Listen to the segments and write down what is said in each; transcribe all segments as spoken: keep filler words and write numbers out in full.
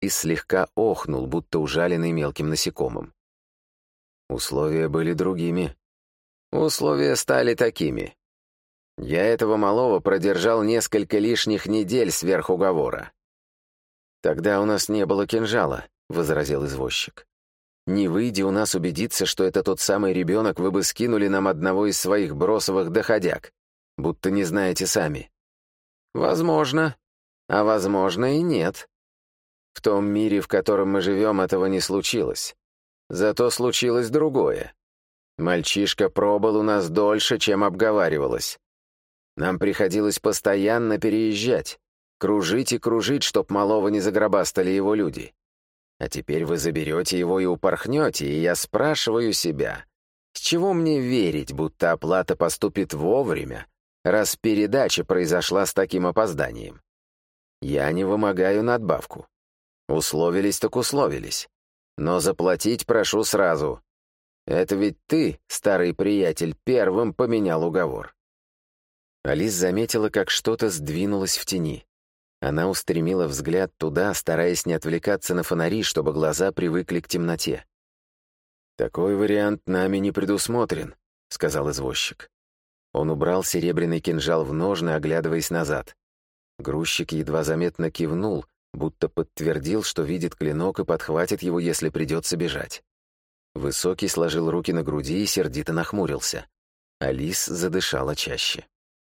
и слегка охнул, будто ужаленный мелким насекомым. Условия были другими. Условия стали такими. Я этого малого продержал несколько лишних недель сверх уговора. «Тогда у нас не было кинжала», — возразил извозчик. «Не выйди у нас убедиться, что это тот самый ребенок, вы бы скинули нам одного из своих бросовых доходяг, будто не знаете сами». «Возможно, а возможно и нет. В том мире, в котором мы живем, этого не случилось. Зато случилось другое. Мальчишка пробыл у нас дольше, чем обговаривалось. Нам приходилось постоянно переезжать, кружить и кружить, чтоб малого не загробастали его люди. А теперь вы заберете его и упорхнете, и я спрашиваю себя, с чего мне верить, будто оплата поступит вовремя, раз передача произошла с таким опозданием? Я не вымогаю надбавку. Условились так условились. Но заплатить прошу сразу. Это ведь ты, старый приятель, первым поменял уговор». Алис заметила, как что-то сдвинулось в тени. Она устремила взгляд туда, стараясь не отвлекаться на фонари, чтобы глаза привыкли к темноте. «Такой вариант нами не предусмотрен», — сказал извозчик. Он убрал серебряный кинжал в ножны, оглядываясь назад. Грузчик едва заметно кивнул, будто подтвердил, что видит клинок и подхватит его, если придется бежать. Высокий сложил руки на груди и сердито нахмурился. Алис задышала чаще.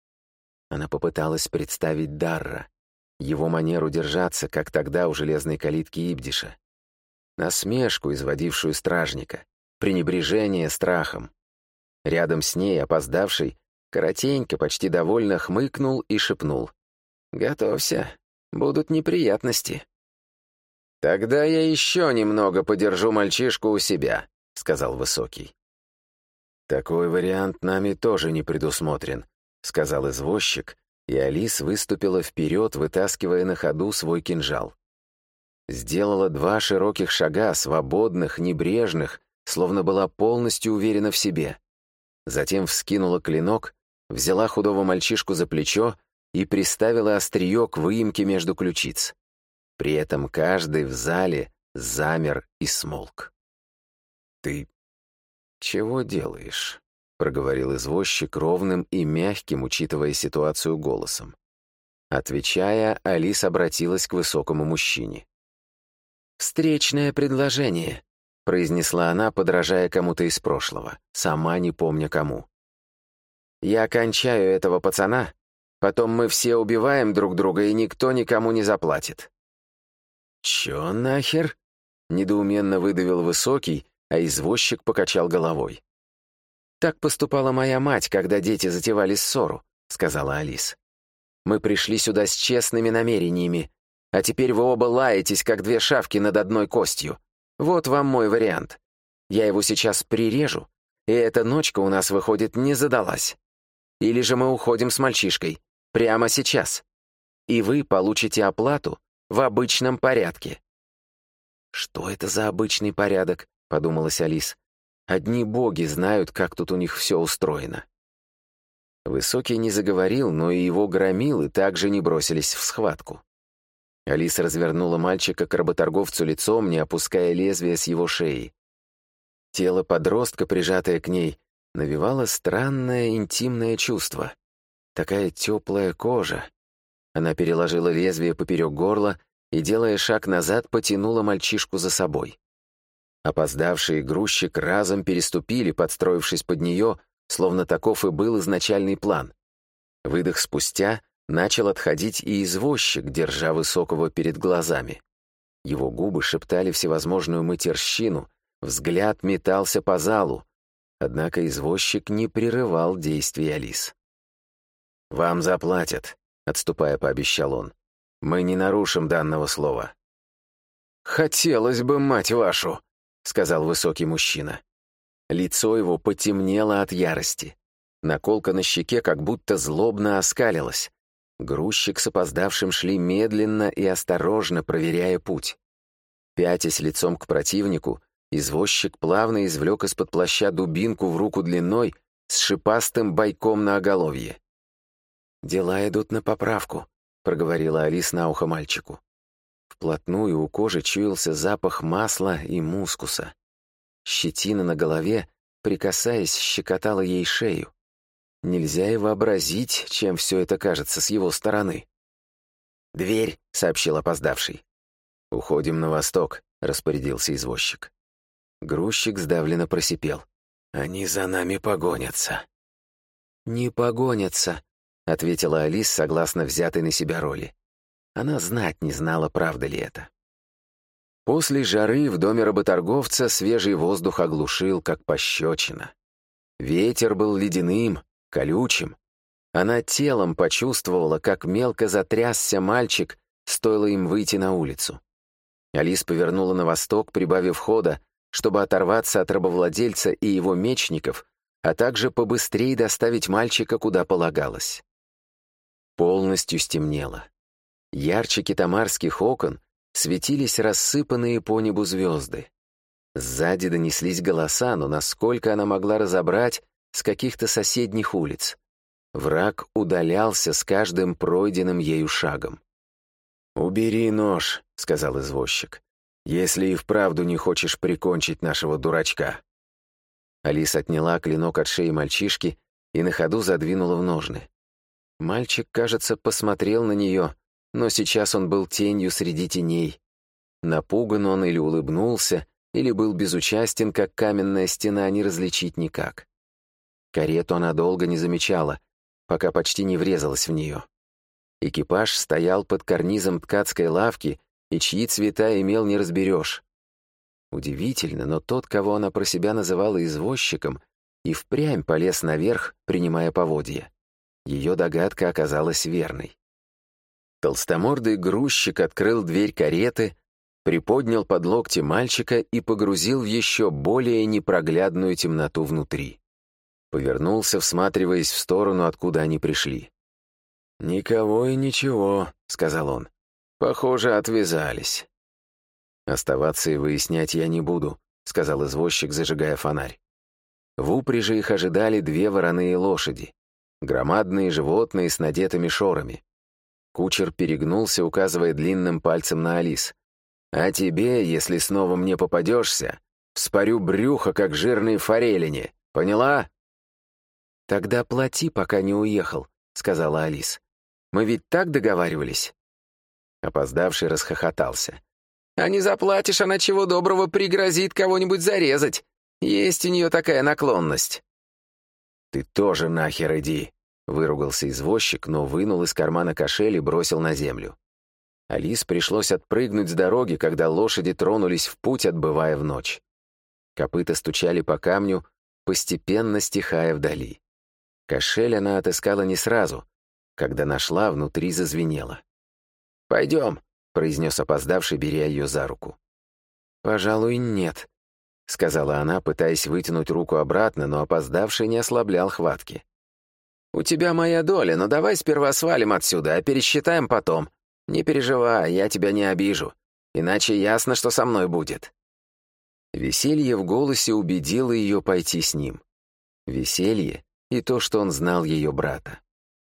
Она попыталась представить Дарра, его манеру держаться, как тогда у железной калитки Ибдиша. Насмешку, изводившую стражника, пренебрежение страхом. Рядом с ней, опоздавший, коротенько, почти довольно хмыкнул и шепнул: «Готовься, будут неприятности». «Тогда я еще немного подержу мальчишку у себя», — сказал Высокий. «Такой вариант нами тоже не предусмотрен», — сказал извозчик, и Алис выступила вперед, вытаскивая на ходу свой кинжал. Сделала два широких шага, свободных, небрежных, словно была полностью уверена в себе. Затем вскинула клинок, взяла худого мальчишку за плечо и приставила острие к выемке между ключиц. При этом каждый в зале замер и смолк. «Ты чего делаешь?» — проговорил извозчик ровным и мягким, учитывая ситуацию, голосом. Отвечая, Алис обратилась к высокому мужчине. «Встречное предложение», — произнесла она, подражая кому-то из прошлого, сама не помня кому. «Я кончаю этого пацана, потом мы все убиваем друг друга, и никто никому не заплатит». «Чё нахер?» — недоуменно выдавил Высокий, а извозчик покачал головой. «Так поступала моя мать, когда дети затевали ссору», — сказала Алис. «Мы пришли сюда с честными намерениями, а теперь вы оба лаетесь, как две шавки над одной костью. Вот вам мой вариант. Я его сейчас прирежу, и эта ночка у нас, выходит, не задалась. Или же мы уходим с мальчишкой, прямо сейчас, и вы получите оплату в обычном порядке». «Что это за обычный порядок?» — подумалась Алис. «Одни боги знают, как тут у них все устроено». Высокий не заговорил, но и его громилы также не бросились в схватку. Алис развернула мальчика к работорговцу лицом, не опуская лезвия с его шеи. Тело подростка, прижатое к ней, навевало странное интимное чувство. Такая теплая кожа. Она переложила лезвие поперек горла и, делая шаг назад, потянула мальчишку за собой. Опоздавший грузчик разом переступили, подстроившись под нее, словно таков и был изначальный план. Выдох спустя начал отходить и извозчик, держа Высокого перед глазами. Его губы шептали всевозможную матерщину, взгляд метался по залу, однако извозчик не прерывал действий Алис. «Вам заплатят», — отступая, пообещал он. «Мы не нарушим данного слова». «Хотелось бы, мать вашу», — сказал высокий мужчина. Лицо его потемнело от ярости. Наколка на щеке как будто злобно оскалилась. Грузчик с опоздавшим шли медленно и осторожно, проверяя путь. Пятясь лицом к противнику, извозчик плавно извлек из-под плаща дубинку в руку длиной с шипастым бойком на оголовье. «Дела идут на поправку», — проговорила Алис на ухо мальчику. «В вплотную у кожи чуялся запах масла и мускуса. Щетина на голове, прикасаясь, щекотала ей шею. Нельзя и вообразить, чем все это кажется с его стороны. «Дверь», — сообщил опоздавший. «Уходим на восток», — распорядился извозчик. Грузчик сдавленно просипел. «Они за нами погонятся». «Не погонятся», — ответила Алис, согласно взятой на себя роли. Она знать не знала, правда ли это. После жары в доме работорговца свежий воздух оглушил, как пощечина. Ветер был ледяным, колючим. Она телом почувствовала, как мелко затрясся мальчик, стоило им выйти на улицу. Алис повернула на восток, прибавив хода, чтобы оторваться от рабовладельца и его мечников, а также побыстрее доставить мальчика куда полагалось. Полностью стемнело. Ярче китамарских окон светились рассыпанные по небу звезды. Сзади донеслись голоса, но насколько она могла разобрать, с каких-то соседних улиц. Враг удалялся с каждым пройденным ею шагом. «Убери нож», — сказал извозчик, «если и вправду не хочешь прикончить нашего дурачка». Алис отняла клинок от шеи мальчишки и на ходу задвинула в ножны. Мальчик, кажется, посмотрел на нее, но сейчас он был тенью среди теней. Напуган он или улыбнулся, или был безучастен, как каменная стена, не различить никак. Карету она долго не замечала, пока почти не врезалась в нее. Экипаж стоял под карнизом ткацкой лавки, и чьи цвета имел не разберешь. Удивительно, но тот, кого она про себя называла извозчиком, и впрямь полез наверх, принимая поводья. Ее догадка оказалась верной. Толстомордый грузчик открыл дверь кареты, приподнял под локти мальчика и погрузил в еще более непроглядную темноту внутри. Повернулся, всматриваясь в сторону, откуда они пришли. «Никого и ничего», — сказал он. «Похоже, отвязались». «Оставаться и выяснять я не буду», — сказал извозчик, зажигая фонарь. В упряжи их ожидали две вороные лошади, громадные животные с надетыми шорами. Кучер перегнулся, указывая длинным пальцем на Алис. «А тебе, если снова мне попадешься, вспорю брюхо, как жирные форелини. Поняла?» «Тогда плати, пока не уехал», — сказала Алис. «Мы ведь так договаривались?» Опоздавший расхохотался. «А не заплатишь, она чего доброго пригрозит кого-нибудь зарезать. Есть у нее такая наклонность». «Ты тоже нахер иди», — выругался извозчик, но вынул из кармана кошель и бросил на землю. Алис пришлось отпрыгнуть с дороги, когда лошади тронулись в путь, отбывая в ночь. Копыта стучали по камню, постепенно стихая вдали. Кошель она отыскала не сразу. Когда нашла, внутри зазвенело. «Пойдем», — произнес опоздавший, беря ее за руку. «Пожалуй, нет», — сказала она, пытаясь вытянуть руку обратно, но опоздавший не ослаблял хватки. «У тебя моя доля, но давай сперва свалим отсюда, а пересчитаем потом. Не переживай, я тебя не обижу, иначе ясно, что со мной будет». Веселье в голосе убедило ее пойти с ним. Веселье и то, что он знал ее брата.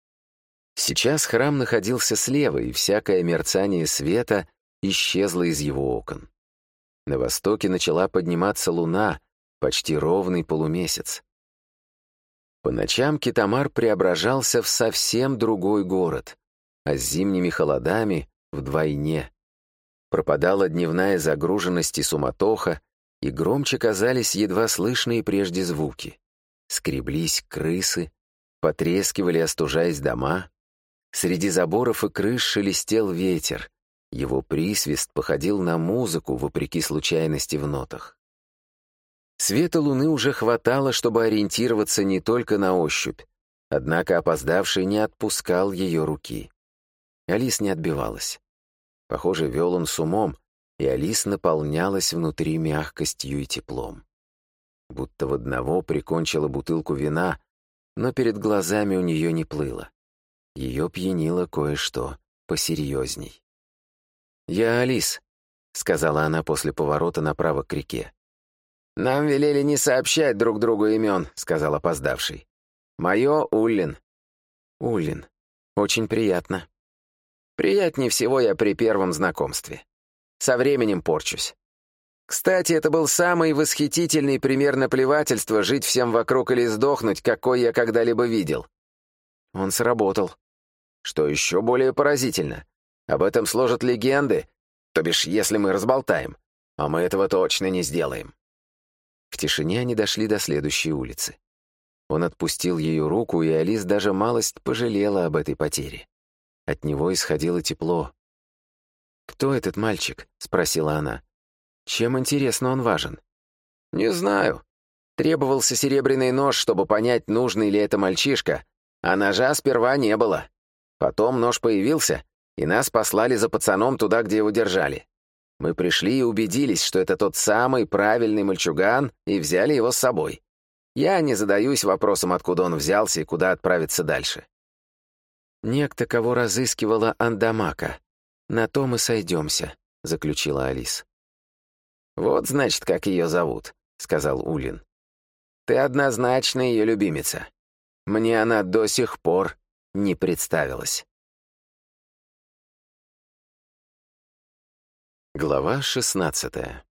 Сейчас храм находился слева, и всякое мерцание света исчезло из его окон. На востоке начала подниматься луна, почти ровный полумесяц. По ночам Китамар преображался в совсем другой город, а с зимними холодами — вдвойне. Пропадала дневная загруженность и суматоха, и громче казались едва слышные прежде звуки. Скреблись крысы, потрескивали, остужаясь дома. Среди заборов и крыш шелестел ветер. Его присвист походил на музыку, вопреки случайности в нотах. Света луны уже хватало, чтобы ориентироваться не только на ощупь, однако опоздавший не отпускал ее руки. Алис не отбивалась. Похоже, вел он с умом, и Алис наполнялась внутри мягкостью и теплом. Будто в одного прикончила бутылку вина, но перед глазами у нее не плыло. Ее пьянило кое-что посерьезней. «Я Алис», — сказала она после поворота направо к реке. «Нам велели не сообщать друг другу имен», — сказал опоздавший. «Мое Уллин». «Уллин. Очень приятно». «Приятнее всего я при первом знакомстве». со временем порчусь. Кстати, это был самый восхитительный пример наплевательства жить всем вокруг или сдохнуть, какой я когда-либо видел. Он сработал. Что еще более поразительно, об этом сложат легенды, то бишь, если мы разболтаем, а мы этого точно не сделаем. В тишине они дошли до следующей улицы. Он отпустил ее руку, и Алис даже малость пожалела об этой потере. От него исходило тепло. «Кто этот мальчик?» — спросила она. «Чем, интересно, он важен?» «Не знаю. Требовался серебряный нож, чтобы понять, нужный ли это мальчишка, а ножа сперва не было. Потом нож появился, и нас послали за пацаном туда, где его держали. Мы пришли и убедились, что это тот самый правильный мальчуган, и взяли его с собой. Я не задаюсь вопросом, откуда он взялся и куда отправиться дальше». «Некто, кого разыскивала Андамака. На то мы сойдемся», — заключила Алис. «Вот, значит, как ее зовут», — сказал Улин. «Ты однозначно ее любимица. Мне она до сих пор не представилась». Глава шестнадцатая.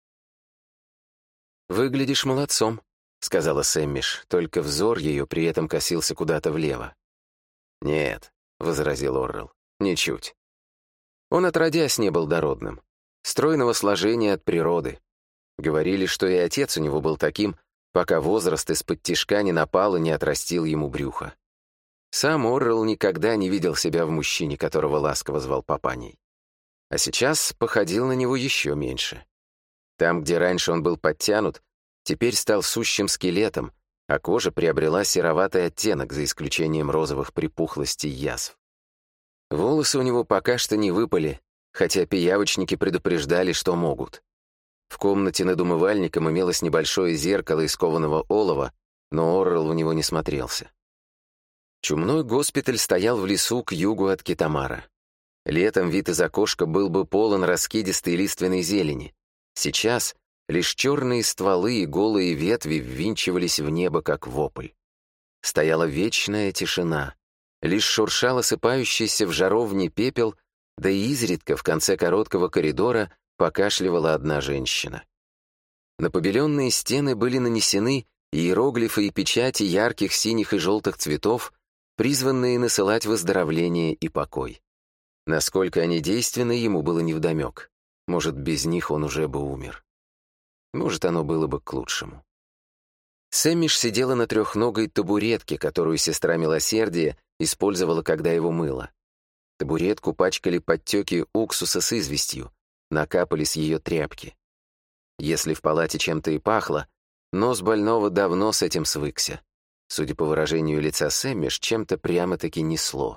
«Выглядишь молодцом», — сказала Сэммиш, только взор ее при этом косился куда-то влево. «Нет», — возразил Оррелл, — «ничуть». Он отродясь не был дородным, стройного сложения от природы. Говорили, что и отец у него был таким, пока возраст из-под тишка не напал и не отрастил ему брюхо. Сам Оррелл никогда не видел себя в мужчине, которого ласково звал папаней. А сейчас походил на него еще меньше. Там, где раньше он был подтянут, теперь стал сущим скелетом, а кожа приобрела сероватый оттенок, за исключением розовых припухлостей язв. Волосы у него пока что не выпали, хотя пиявочники предупреждали, что могут. В комнате над умывальником имелось небольшое зеркало из кованого олова, но Оррелл в него не смотрелся. Чумной госпиталь стоял в лесу к югу от Китамара. Летом вид из окошка был бы полон раскидистой лиственной зелени. Сейчас лишь черные стволы и голые ветви ввинчивались в небо, как вопль. Стояла вечная тишина. Лишь шуршал осыпающийся в жаровне пепел, да и изредка в конце короткого коридора покашливала одна женщина. На побеленные стены были нанесены иероглифы и печати ярких синих и желтых цветов, призванные насылать выздоровление и покой. Насколько они действенны, ему было невдомек. Может, без них он уже бы умер. Может, оно было бы к лучшему. Сэммиш сидела на трехногой табуретке, которую сестра Милосердия использовала, когда его мыла. Табуретку пачкали подтеки уксуса с известью, накапали с ее тряпки. Если в палате чем-то и пахло, нос больного давно с этим свыкся. Судя по выражению лица Сэммиш, чем-то прямо-таки несло.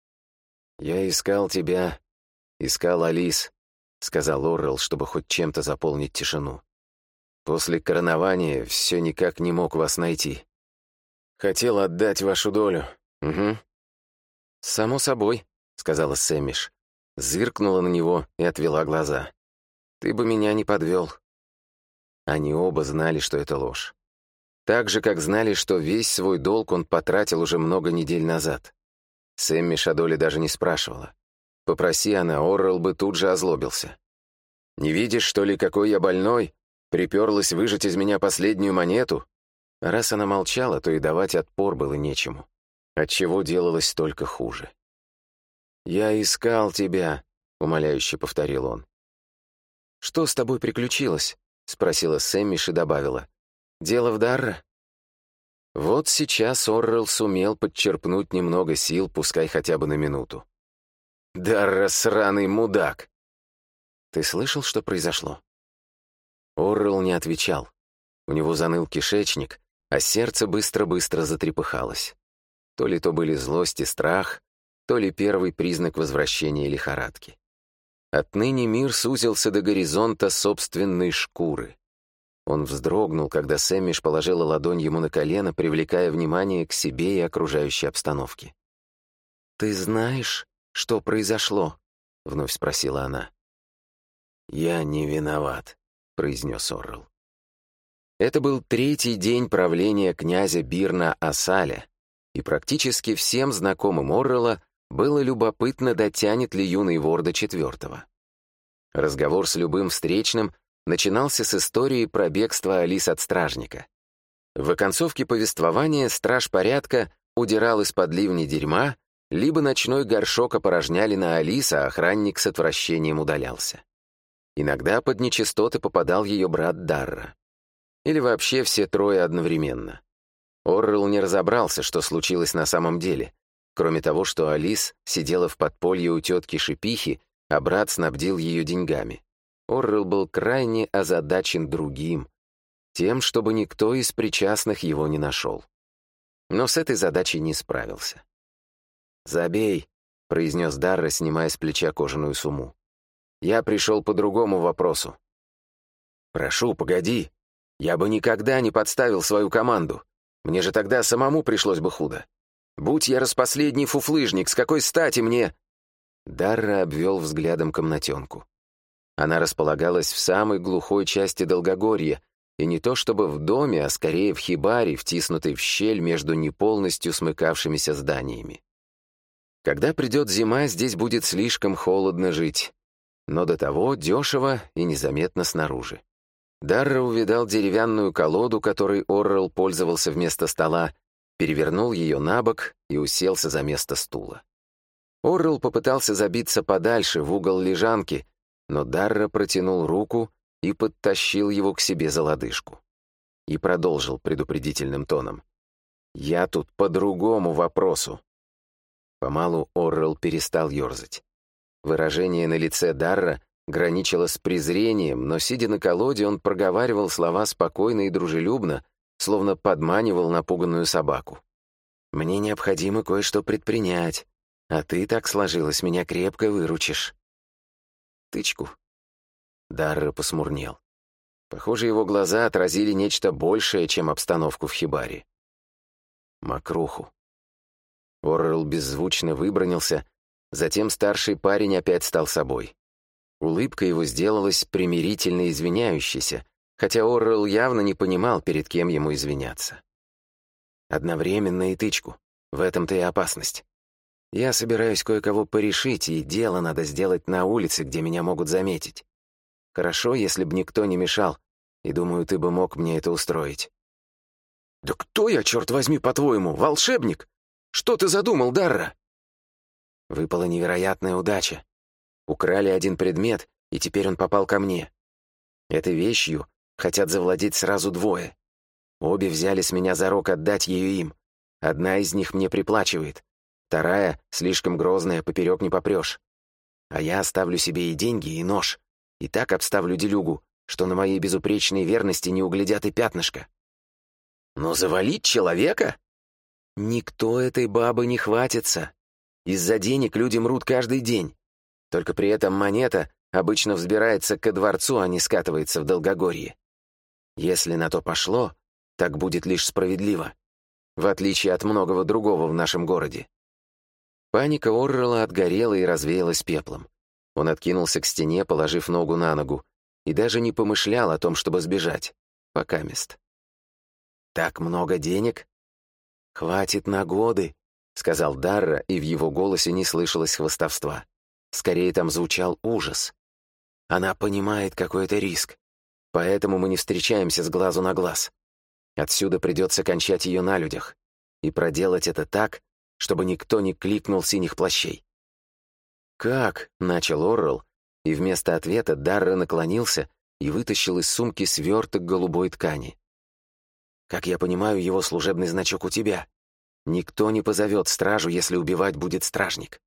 «Я искал тебя, искал Алис», — сказал Оррелл, чтобы хоть чем-то заполнить тишину. «После коронования все никак не мог вас найти. Хотел отдать вашу долю. Угу». «Само собой», — сказала Сэммиш. Зыркнула на него и отвела глаза. «Ты бы меня не подвел». Они оба знали, что это ложь. Так же, как знали, что весь свой долг он потратил уже много недель назад. Сэммиш о доле даже не спрашивала. Попроси она, Оррелл бы тут же озлобился. «Не видишь, что ли, какой я больной? Приперлась выжать из меня последнюю монету?» Раз она молчала, то и давать отпор было нечему, отчего делалось только хуже. «Я искал тебя», — умоляюще повторил он. «Что с тобой приключилось?» — спросила Сэммиш и добавила. «Дело в Дарра?» Вот сейчас Оррелл сумел подчерпнуть немного сил, пускай хотя бы на минуту. «Дарра, сраный мудак!» «Ты слышал, что произошло?» Оррелл не отвечал. У него заныл кишечник, а сердце быстро-быстро затрепыхалось. То ли то были злость и страх, то ли первый признак возвращения лихорадки. Отныне мир сузился до горизонта собственной шкуры. Он вздрогнул, когда Сэммиш положила ладонь ему на колено, привлекая внимание к себе и окружающей обстановке. «Ты знаешь, что произошло?» — вновь спросила она. «Я не виноват», — произнес Оррелл. Это был третий день правления князя Бирна Асаля, и практически всем знакомым Оррелла было любопытно, дотянет ли юный вор до четвертого. Разговор с любым встречным начинался с истории про бегство Алис от стражника. В оконцовке повествования страж порядка удирал из-под ливня дерьма, либо ночной горшок опорожняли на Алис, а охранник с отвращением удалялся. Иногда под нечистоты попадал ее брат Дарра. Или вообще все трое одновременно. Оррелл не разобрался, что случилось на самом деле, кроме того, что Алис сидела в подполье у тетки Шипихи, а брат снабдил ее деньгами. Оррелл был крайне озадачен другим, тем, чтобы никто из причастных его не нашел. Но с этой задачей не справился. «Забей», — произнес Дарра, снимая с плеча кожаную сумму. «Я пришел по другому вопросу». «Прошу, погоди. Я бы никогда не подставил свою команду. Мне же тогда самому пришлось бы худо. Будь я распоследний фуфлыжник, с какой стати мне...» Дарра обвел взглядом комнатенку. Она располагалась в самой глухой части Долгогорья, и не то чтобы в доме, а скорее в хибаре, втиснутой в щель между неполностью смыкавшимися зданиями. Когда придет зима, здесь будет слишком холодно жить, но до того дешево и незаметно снаружи. Дарра увидал деревянную колоду, которой Оррелл пользовался вместо стола, перевернул ее на бок и уселся за место стула. Оррелл попытался забиться подальше, в угол лежанки, но Дарра протянул руку и подтащил его к себе за лодыжку. И продолжил предупредительным тоном. «Я тут по другому вопросу». Помалу Оррелл перестал ерзать. Выражение на лице Дарра граничило с презрением, но, сидя на колоде, он проговаривал слова спокойно и дружелюбно, словно подманивал напуганную собаку. «Мне необходимо кое-что предпринять, а ты, так сложилось, меня крепко выручишь». «Тычку». Дарра посмурнел. Похоже, его глаза отразили нечто большее, чем обстановку в хибаре. «Мокруху». Оррелл беззвучно выбранился, затем старший парень опять стал собой. Улыбка его сделалась примирительно извиняющейся, хотя Оррелл явно не понимал, перед кем ему извиняться. «Одновременно и тычку. В этом-то и опасность. Я собираюсь кое-кого порешить, и дело надо сделать на улице, где меня могут заметить. Хорошо, если б никто не мешал, и, думаю, ты бы мог мне это устроить». «Да кто я, черт возьми, по-твоему, волшебник? Что ты задумал, Дарра?» Выпала невероятная удача. Украли один предмет, и теперь он попал ко мне. Этой вещью хотят завладеть сразу двое. Обе взяли с меня зарок отдать ее им. Одна из них мне приплачивает, вторая, слишком грозная, поперек не попрешь. А я оставлю себе и деньги, и нож, и так обставлю делюгу, что на моей безупречной верности не углядят и пятнышко. Но завалить человека? Никто этой бабы не хватится. Из-за денег люди мрут каждый день. Только при этом монета обычно взбирается ко дворцу, а не скатывается в Долгогорье. Если на то пошло, так будет лишь справедливо, в отличие от многого другого в нашем городе. Паника Оррелла отгорела и развеялась пеплом. Он откинулся к стене, положив ногу на ногу, и даже не помышлял о том, чтобы сбежать. Покамест. «Так много денег? Хватит на годы», — сказал Дарра, и в его голосе не слышалось хвастовства. Скорее, там звучал ужас. «Она понимает, какой это риск, поэтому мы не встречаемся с глазу на глаз. Отсюда придется кончать ее на людях, и проделать это так, чтобы никто не кликнул синих плащей». «Как?» — начал Оррелл, и вместо ответа Дарра наклонился и вытащил из сумки сверток голубой ткани. «Как я понимаю, его служебный значок у тебя. Никто не позовет стражу, если убивать будет стражник».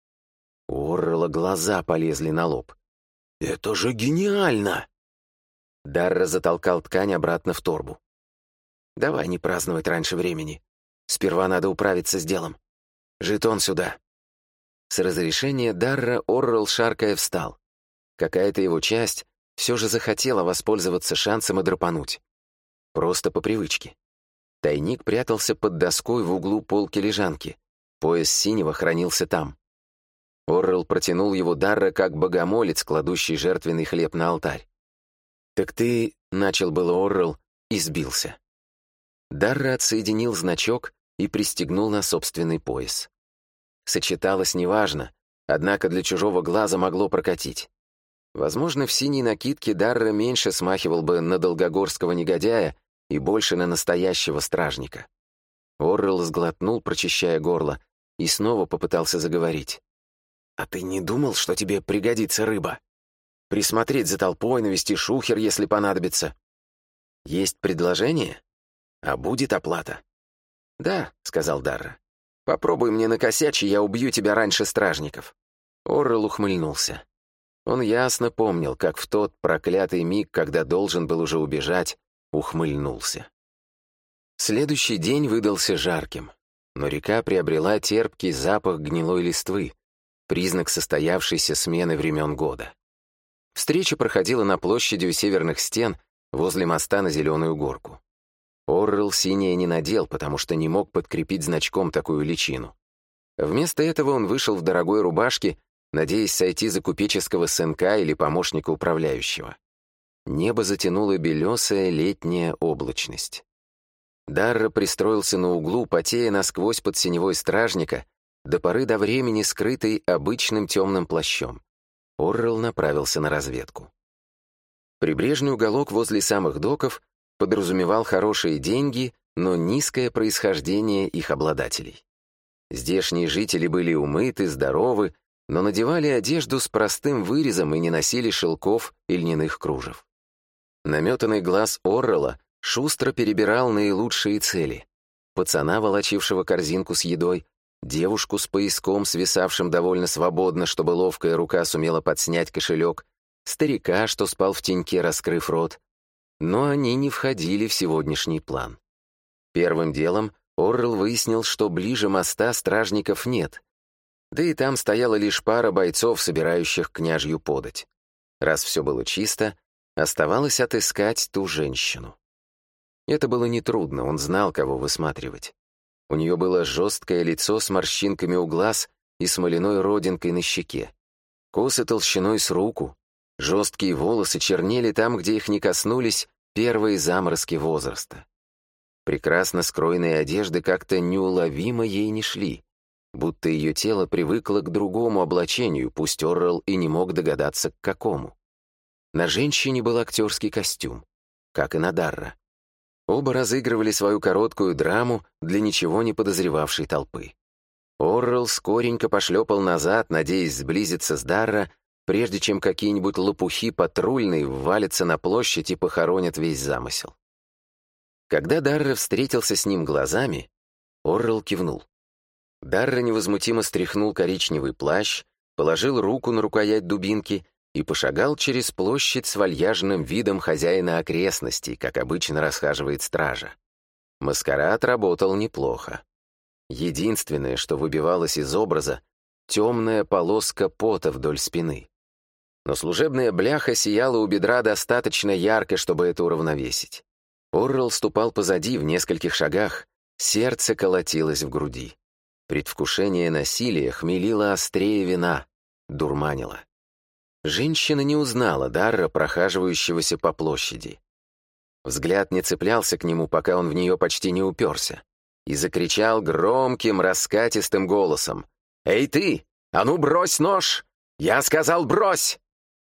У Оррелла глаза полезли на лоб. «Это же гениально!» Дарра затолкал ткань обратно в торбу. «Давай не праздновать раньше времени. Сперва надо управиться с делом. Жетон сюда». С разрешения Дарра Оррелл, шаркая, встал. Какая-то его часть все же захотела воспользоваться шансом и драпануть. Просто по привычке. Тайник прятался под доской в углу полки лежанки. Пояс синего хранился там. Оррелл протянул его Дарра как богомолец, кладущий жертвенный хлеб на алтарь. «Так ты...» — начал было Оррелл и сбился. Дарра отсоединил значок и пристегнул на собственный пояс. Сочеталось неважно, однако для чужого глаза могло прокатить. Возможно, в синей накидке Дарра меньше смахивал бы на долгогорского негодяя и больше на настоящего стражника. Оррелл сглотнул, прочищая горло, и снова попытался заговорить. «А ты не думал, что тебе пригодится рыба? Присмотреть за толпой, навести шухер, если понадобится. Есть предложение? А будет оплата?» «Да», — сказал Дарра. «Попробуй мне накосячь, и я убью тебя раньше стражников». Оррелл ухмыльнулся. Он ясно помнил, как в тот проклятый миг, когда должен был уже убежать, ухмыльнулся. Следующий день выдался жарким, но река приобрела терпкий запах гнилой листвы, признак состоявшейся смены времен года. Встреча проходила на площади у северных стен, возле моста на Зеленую горку. Оррелл синее не надел, потому что не мог подкрепить значком такую личину. Вместо этого он вышел в дорогой рубашке, надеясь сойти за купеческого сынка или помощника управляющего. Небо затянула белесая летняя облачность. Дарра пристроился на углу, потея насквозь под синевой стражника, до поры до времени скрытый обычным темным плащом. Оррелл направился на разведку. Прибрежный уголок возле самых доков подразумевал хорошие деньги, но низкое происхождение их обладателей. Здешние жители были умыты, здоровы, но надевали одежду с простым вырезом и не носили шелков и льняных кружев. Наметанный глаз Оррелла шустро перебирал наилучшие цели. Пацана, волочившего корзинку с едой, девушку с пояском, свисавшим довольно свободно, чтобы ловкая рука сумела подснять кошелек, старика, что спал в теньке, раскрыв рот. Но они не входили в сегодняшний план. Первым делом Оррелл выяснил, что ближе моста стражников нет, да и там стояла лишь пара бойцов, собирающих княжью подать. Раз все было чисто, оставалось отыскать ту женщину. Это было нетрудно, он знал, кого высматривать. У нее было жесткое лицо с морщинками у глаз и смоляной родинкой на щеке. Косы толщиной с руку, жесткие волосы чернели там, где их не коснулись первые заморозки возраста. Прекрасно скроенные одежды как-то неуловимо ей не шли, будто ее тело привыкло к другому облачению, пусть Оррелл и не мог догадаться, к какому. На женщине был актерский костюм, как и на Дарра. Оба разыгрывали свою короткую драму для ничего не подозревавшей толпы. Оррелл скоренько пошлепал назад, надеясь сблизиться с Дарра, прежде чем какие-нибудь лопухи патрульные ввалятся на площадь и похоронят весь замысел. Когда Дарра встретился с ним глазами, Оррелл кивнул. Дарра невозмутимо стряхнул коричневый плащ, положил руку на рукоять дубинки и пошагал через площадь с вальяжным видом хозяина окрестностей, как обычно расхаживает стража. Маскарад работал неплохо. Единственное, что выбивалось из образа — темная полоска пота вдоль спины. Но служебная бляха сияла у бедра достаточно ярко, чтобы это уравновесить. Оррелл ступал позади в нескольких шагах, сердце колотилось в груди. Предвкушение насилия хмелило острее вина, дурманило. Женщина не узнала Дарра, прохаживающегося по площади. Взгляд не цеплялся к нему, пока он в нее почти не уперся, и закричал громким, раскатистым голосом: «Эй ты! А ну брось нож! Я сказал, брось!»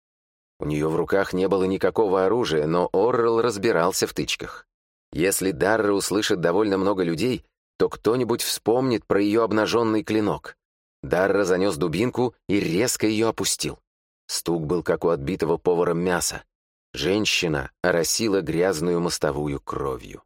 У нее в руках не было никакого оружия, но Оррелл разбирался в тычках. Если Дарра услышит довольно много людей, то кто-нибудь вспомнит про ее обнаженный клинок. Дарра занес дубинку и резко ее опустил. Стук был, как у отбитого поваром мяса. Женщина оросила грязную мостовую кровью.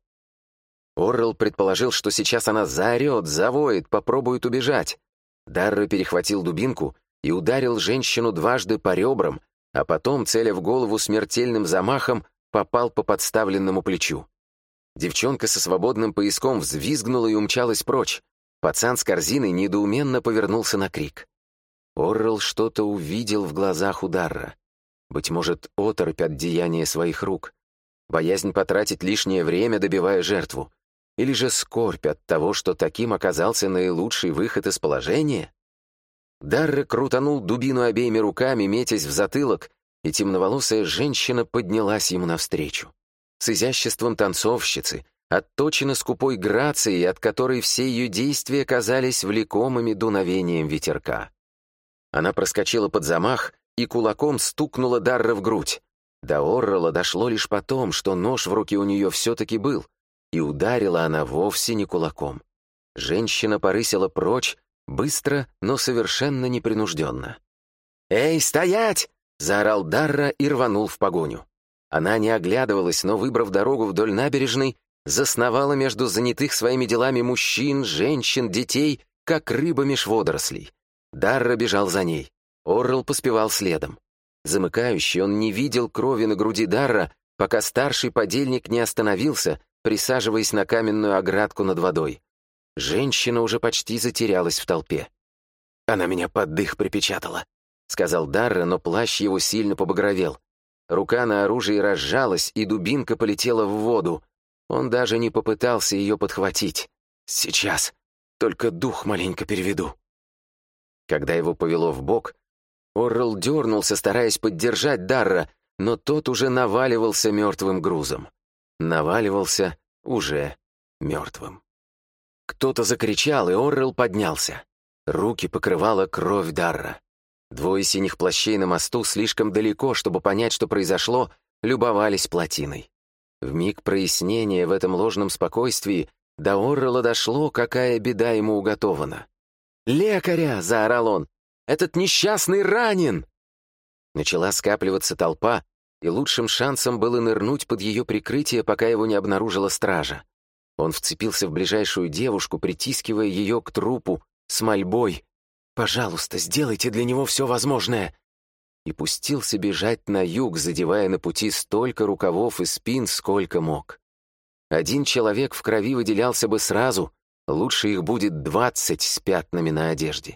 Оррелл предположил, что сейчас она заорет, завоет, попробует убежать. Дарра перехватил дубинку и ударил женщину дважды по ребрам, а потом, целя в голову смертельным замахом, попал по подставленному плечу. Девчонка со свободным пояском взвизгнула и умчалась прочь. Пацан с корзиной недоуменно повернулся на крик. Оррелл что-то увидел в глазах у Дарра. Быть может, оторопь от деяния своих рук, боязнь потратить лишнее время, добивая жертву, или же скорбь от того, что таким оказался наилучший выход из положения? Дарра крутанул дубину обеими руками, метясь в затылок, и темноволосая женщина поднялась ему навстречу. С изяществом танцовщицы, отточена скупой грацией, от которой все ее действия казались влекомыми дуновением ветерка. Она проскочила под замах и кулаком стукнула Дарра в грудь. До Оррелла дошло лишь потом, что нож в руке у нее все-таки был, и ударила она вовсе не кулаком. Женщина порысила прочь, быстро, но совершенно непринужденно. «Эй, стоять!» — заорал Дарра и рванул в погоню. Она не оглядывалась, но, выбрав дорогу вдоль набережной, засновала между занятых своими делами мужчин, женщин, детей, как рыба меж водорослей. Дарра бежал за ней. Оррелл поспевал следом. Замыкающий, он не видел крови на груди Дарра, пока старший подельник не остановился, присаживаясь на каменную оградку над водой. Женщина уже почти затерялась в толпе. «Она меня под дых припечатала», — сказал Дарра, но плащ его сильно побагровел. Рука на оружии разжалась, и дубинка полетела в воду. Он даже не попытался ее подхватить. «Сейчас. Только дух маленько переведу». Когда его повело в бок, Оррелл дернулся, стараясь поддержать Дарра, но тот уже наваливался мертвым грузом. Наваливался уже мертвым. Кто-то закричал, и Оррелл поднялся. Руки покрывала кровь Дарра. Двое синих плащей на мосту слишком далеко, чтобы понять, что произошло, любовались плотиной. В миг прояснения в этом ложном спокойствии до Оррелла дошло, какая беда ему уготована. «Лекаря!» — заорал он. «Этот несчастный ранен!» Начала скапливаться толпа, и лучшим шансом было нырнуть под ее прикрытие, пока его не обнаружила стража. Он вцепился в ближайшую девушку, притискивая ее к трупу, с мольбой: «Пожалуйста, сделайте для него все возможное!» И пустился бежать на юг, задевая на пути столько рукавов и спин, сколько мог. Один человек в крови выделялся бы сразу, лучше их будет двадцать с пятнами на одежде.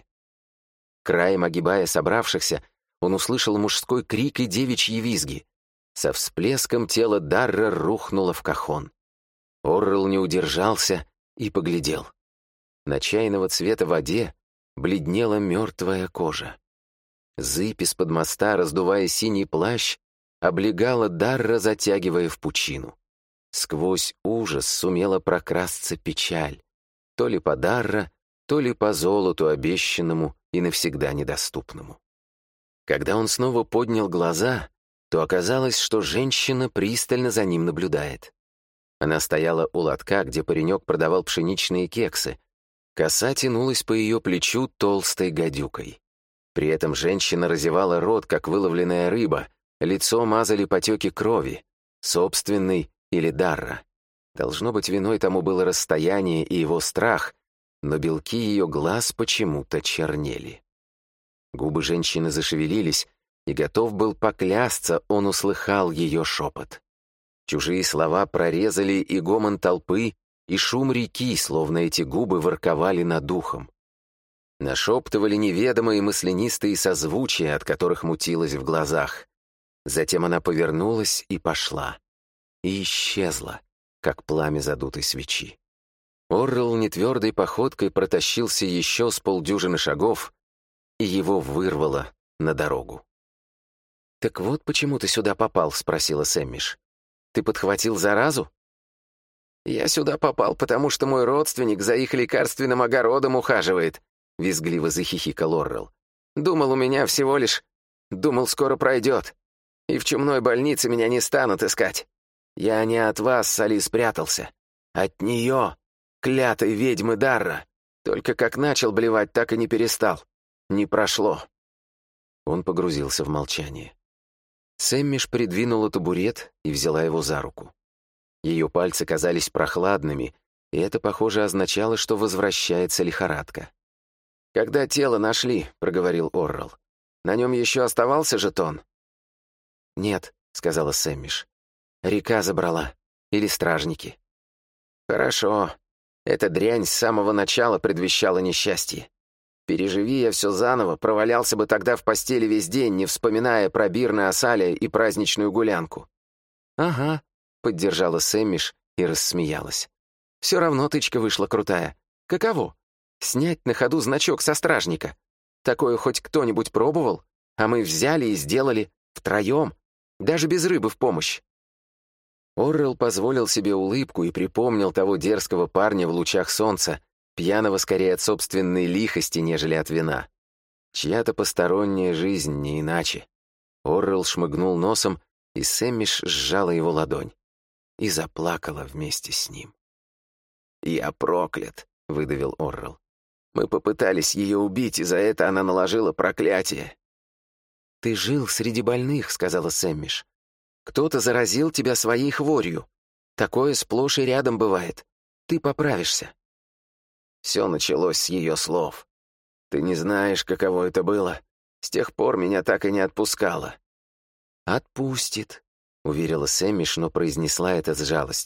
Краем огибая собравшихся, он услышал мужской крик и девичьи визги. Со всплеском тело Дарра рухнуло в кахон. Оррелл не удержался и поглядел. На чайного цвета воде бледнела мертвая кожа. Зыбь из-под моста, раздувая синий плащ, облегала Дарра, затягивая в пучину. Сквозь ужас сумела прокрасться печаль, то ли по Дарра, то ли по золоту обещанному и навсегда недоступному. Когда он снова поднял глаза, то оказалось, что женщина пристально за ним наблюдает. Она стояла у лотка, где паренек продавал пшеничные кексы. Коса тянулась по ее плечу толстой гадюкой. При этом женщина разевала рот, как выловленная рыба, лицо мазали потеки крови, собственной или Дарра. Должно быть, виной тому было расстояние и его страх, но белки ее глаз почему-то чернели. Губы женщины зашевелились, и готов был поклясться, он услыхал ее шепот. Чужие слова прорезали и гомон толпы, и шум реки, словно эти губы ворковали над духом. Нашептывали неведомые маслянистые созвучия, от которых мутилось в глазах. Затем она повернулась и пошла. И исчезла, как пламя задутой свечи. Оррелл нетвердой походкой протащился еще с полдюжины шагов, и его вырвало на дорогу. «Так вот почему ты сюда попал?» — спросила Сэммиш. «Ты подхватил заразу?» «Я сюда попал, потому что мой родственник за их лекарственным огородом ухаживает», — визгливо захихикал Оррелл. «Думал, у меня всего лишь... Думал, скоро пройдет. И в чумной больнице меня не станут искать. Я не от вас, Сали, спрятался. От нее, клятой ведьмы Дарра. Только как начал блевать, так и не перестал. Не прошло». Он погрузился в молчание. Сэммиш придвинула табурет и взяла его за руку. Ее пальцы казались прохладными, и это, похоже, означало, что возвращается лихорадка. «Когда тело нашли», — проговорил Оррелл, — «на нем еще оставался жетон?» «Нет», — сказала Сэммиш. «Река забрала. Или стражники». «Хорошо. Эта дрянь с самого начала предвещала несчастье. Переживи я все заново, провалялся бы тогда в постели весь день, не вспоминая про Бирна Асаля и праздничную гулянку». «Ага», — поддержала Сэммиш и рассмеялась. «Все равно тычка вышла крутая. Каково? Снять на ходу значок со стражника. Такое хоть кто-нибудь пробовал? А мы взяли и сделали. Втроем. Даже без рыбы в помощь». Оррелл позволил себе улыбку и припомнил того дерзкого парня в лучах солнца, пьяного скорее от собственной лихости, нежели от вина. Чья-то посторонняя жизнь, не иначе. Оррелл шмыгнул носом, и Сэммиш сжала его ладонь. И заплакала вместе с ним. «Я проклят», — выдавил Оррелл. «Мы попытались ее убить, и за это она наложила проклятие». «Ты жил среди больных», — сказала Сэммиш. «Кто-то заразил тебя своей хворью. Такое сплошь и рядом бывает. Ты поправишься». Все началось с ее слов. «Ты не знаешь, каково это было. С тех пор меня так и не отпускало». «Отпустит», — уверила Сэммиш, но произнесла это с жалостью.